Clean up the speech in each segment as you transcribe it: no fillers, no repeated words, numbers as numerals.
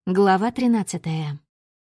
Глава 13.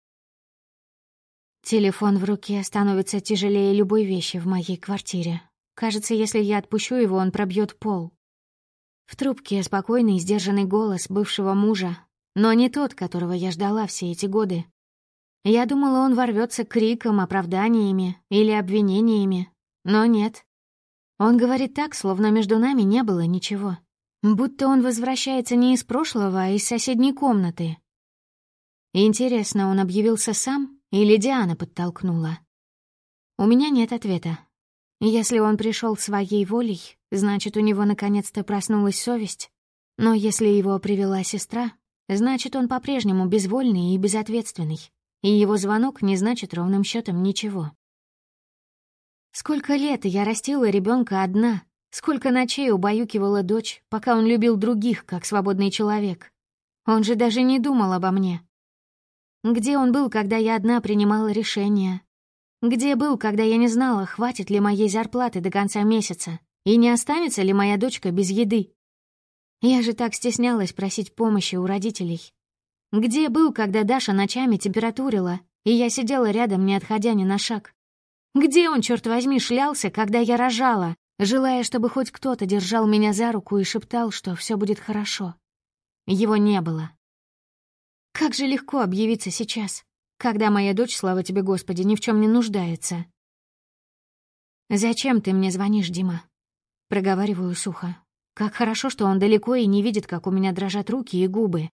Телефон в руке становится тяжелее любой вещи в моей квартире. Кажется, если я отпущу его, он пробьет пол. В трубке спокойный, сдержанный голос бывшего мужа, но не тот, которого я ждала все эти годы. Я думала, он ворвется криком, оправданиями или обвинениями, но нет. Он говорит так, словно между нами не было ничего. Будто он возвращается не из прошлого, а из соседней комнаты. Интересно, он объявился сам или Диана подтолкнула? У меня нет ответа. Если он пришел своей волей, значит, у него наконец-то проснулась совесть. Но если его привела сестра, значит, он по-прежнему безвольный и безответственный. И его звонок не значит ровным счетом ничего. Сколько лет я растила ребенка одна, сколько ночей убаюкивала дочь, пока он любил других, как свободный человек. Он же даже не думал обо мне. Где он был, когда я одна принимала решения? Где был, когда я не знала, хватит ли моей зарплаты до конца месяца, и не останется ли моя дочка без еды? Я же так стеснялась просить помощи у родителей. Где был, когда Даша ночами температурила, и я сидела рядом, не отходя ни на шаг? Где он, черт возьми, шлялся, когда я рожала, желая, чтобы хоть кто-то держал меня за руку и шептал, что все будет хорошо? Его не было. Как же легко объявиться сейчас, когда моя дочь, слава тебе, Господи, ни в чем не нуждается. «Зачем ты мне звонишь, Дима?» Проговариваю сухо. Как хорошо, что он далеко и не видит, как у меня дрожат руки и губы.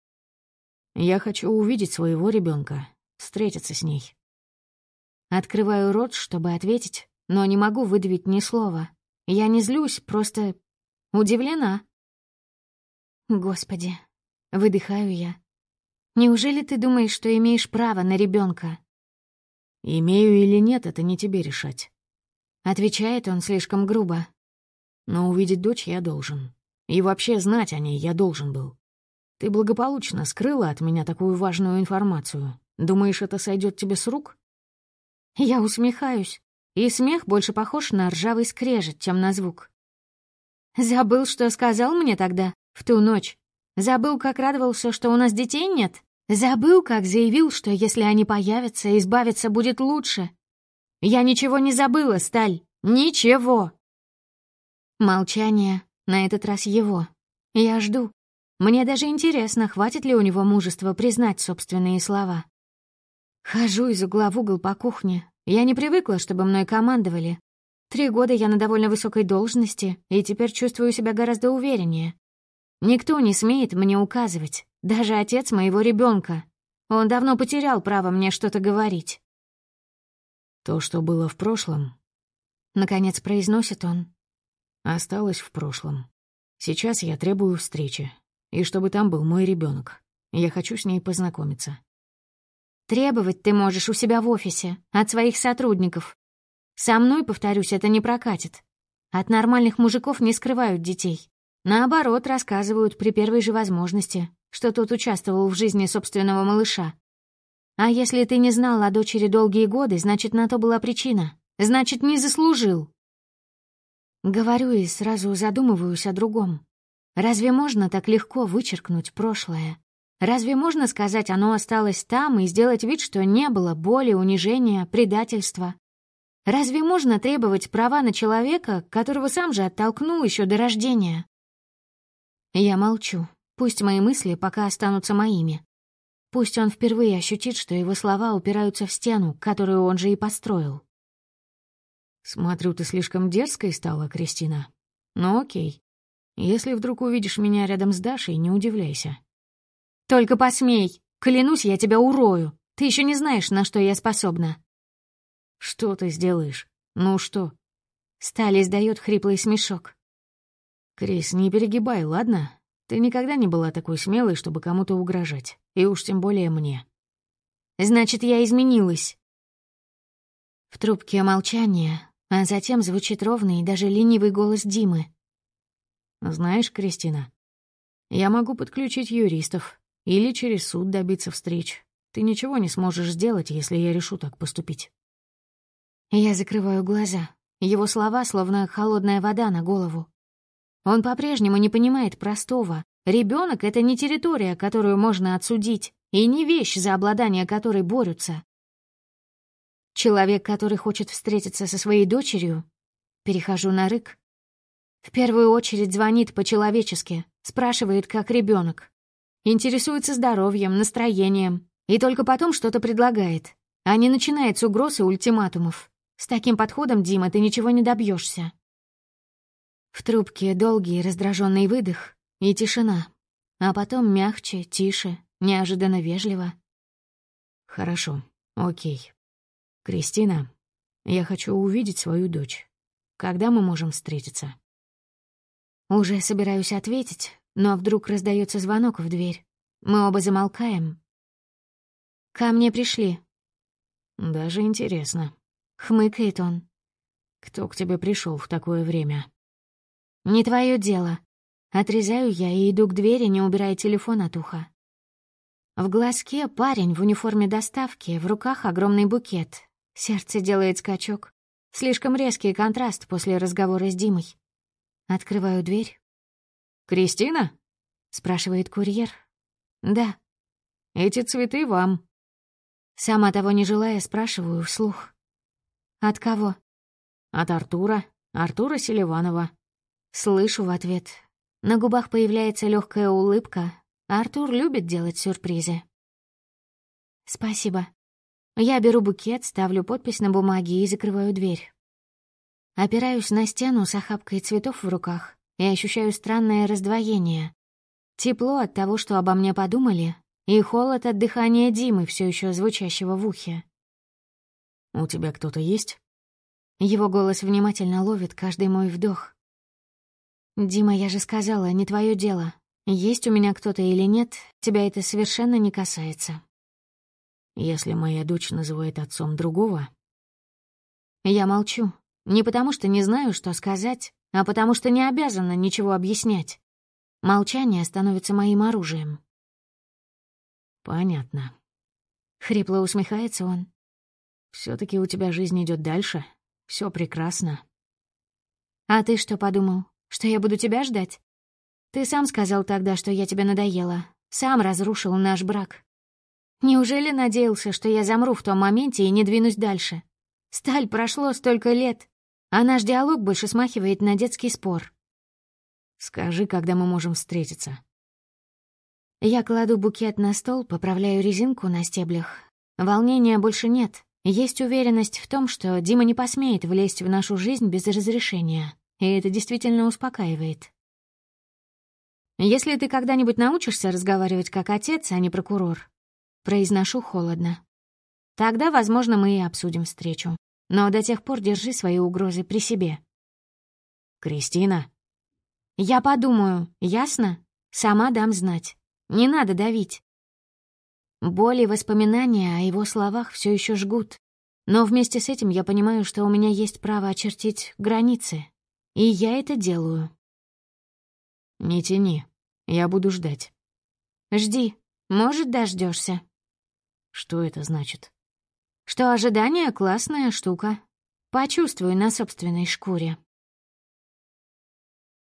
Я хочу увидеть своего ребенка, встретиться с ней. Открываю рот, чтобы ответить, но не могу выдавить ни слова. Я не злюсь, просто удивлена. Господи, выдыхаю я. Неужели ты думаешь, что имеешь право на ребенка? Имею или нет, это не тебе решать. Отвечает он слишком грубо. Но увидеть дочь я должен. И вообще знать о ней я должен был. Ты благополучно скрыла от меня такую важную информацию. Думаешь, это сойдет тебе с рук? Я усмехаюсь, и смех больше похож на ржавый скрежет, чем на звук. Забыл, что сказал мне тогда, в ту ночь? Забыл, как радовался, что у нас детей нет? Забыл, как заявил, что если они появятся, избавиться будет лучше? Я ничего не забыла, Сталь, ничего. Молчание, на этот раз его. Я жду. Мне даже интересно, хватит ли у него мужества признать собственные слова. Хожу из угла в угол по кухне. Я не привыкла, чтобы мной командовали. 3 года я на довольно высокой должности, и теперь чувствую себя гораздо увереннее. Никто не смеет мне указывать, даже отец моего ребенка. Он давно потерял право мне что-то говорить. То, что было в прошлом, наконец произносит он, осталось в прошлом. Сейчас я требую встречи, и чтобы там был мой ребенок. Я хочу с ней познакомиться. Требовать ты можешь у себя в офисе, от своих сотрудников. Со мной, повторюсь, это не прокатит. От нормальных мужиков не скрывают детей. Наоборот, рассказывают при первой же возможности, что тот участвовал в жизни собственного малыша. А если ты не знал о дочери долгие годы, значит, на то была причина. Значит, не заслужил. Говорю и сразу задумываюсь о другом. Разве можно так легко вычеркнуть прошлое? Разве можно сказать, оно осталось там, и сделать вид, что не было боли, унижения, предательства? Разве можно требовать права на человека, которого сам же оттолкнул еще до рождения? Я молчу. Пусть мои мысли пока останутся моими. Пусть он впервые ощутит, что его слова упираются в стену, которую он же и построил. Смотрю, ты слишком дерзкой стала, Кристина. Ну окей. Если вдруг увидишь меня рядом с Дашей, не удивляйся. Только посмей. Клянусь, я тебя урою. Ты еще не знаешь, на что я способна. Что ты сделаешь? Ну что? Сталь издает хриплый смешок. Крис, не перегибай, ладно? Ты никогда не была такой смелой, чтобы кому-то угрожать. И уж тем более мне. Значит, я изменилась. В трубке молчание, а затем звучит ровный и даже ленивый голос Димы. Знаешь, Кристина, я могу подключить юристов или через суд добиться встреч. Ты ничего не сможешь сделать, если я решу так поступить. Я закрываю глаза. Его слова словно холодная вода на голову. Он по-прежнему не понимает простого. Ребенок — это не территория, которую можно отсудить, и не вещь, за обладание которой борются. Человек, который хочет встретиться со своей дочерью, перехожу на рык, в первую очередь звонит по-человечески, спрашивает, как ребенок, интересуется здоровьем, настроением, и только потом что-то предлагает, а не начинает с угроз и ультиматумов. С таким подходом, Дима, ты ничего не добьешься. В трубке долгий раздраженный выдох и тишина, а потом мягче, тише, неожиданно вежливо. Хорошо, окей. Кристина, я хочу увидеть свою дочь. Когда мы можем встретиться? Уже собираюсь ответить, но вдруг раздается звонок в дверь. Мы оба замолкаем. «Ко мне пришли». Даже интересно. Хмыкает он. Кто к тебе пришел в такое время? «Не твое дело». Отрезаю я и иду к двери, не убирая телефон от уха. В глазке парень в униформе доставки, в руках огромный букет. Сердце делает скачок. Слишком резкий контраст после разговора с Димой. Открываю дверь. «Кристина?» — спрашивает курьер. «Да». «Эти цветы вам». Сама того не желая, спрашиваю вслух. «От кого?» «От Артура. Артура Селиванова». Слышу в ответ. На губах появляется легкая улыбка. Артур любит делать сюрпризы. «Спасибо». Я беру букет, ставлю подпись на бумаге и закрываю дверь. Опираюсь на стену с охапкой цветов в руках и ощущаю странное раздвоение. Тепло от того, что обо мне подумали, и холод от дыхания Димы, все еще звучащего в ухе. «У тебя кто-то есть?» Его голос внимательно ловит каждый мой вдох. «Дима, я же сказала, не твое дело. Есть у меня кто-то или нет, тебя это совершенно не касается». «Если моя дочь называет отцом другого...» Я молчу. Не потому что не знаю, что сказать, а потому что не обязана ничего объяснять. Молчание становится моим оружием. «Понятно». Хрипло усмехается он. Все-таки у тебя жизнь идет дальше. Все прекрасно». «А ты что подумал? Что я буду тебя ждать? Ты сам сказал тогда, что я тебе надоела. Сам разрушил наш брак. Неужели надеялся, что я замру в том моменте и не двинусь дальше? Сталь, прошло столько лет, а наш диалог больше смахивает на детский спор». «Скажи, когда мы можем встретиться». Я кладу букет на стол, поправляю резинку на стеблях. Волнения больше нет. Есть уверенность в том, что Дима не посмеет влезть в нашу жизнь без разрешения, и это действительно успокаивает. «Если ты когда-нибудь научишься разговаривать как отец, а не прокурор», произношу холодно, тогда, возможно, мы и обсудим встречу. Но до тех пор держи свои угрозы при себе. «Кристина?» Я подумаю, ясно? Сама дам знать. Не надо давить. Боль и воспоминания о его словах все еще жгут. Но вместе с этим я понимаю, что у меня есть право очертить границы. И я это делаю. «Не тяни. Я буду ждать». Жди. Может, дождешься. «Что это значит?» Что ожидание — классная штука. Почувствуй на собственной шкуре.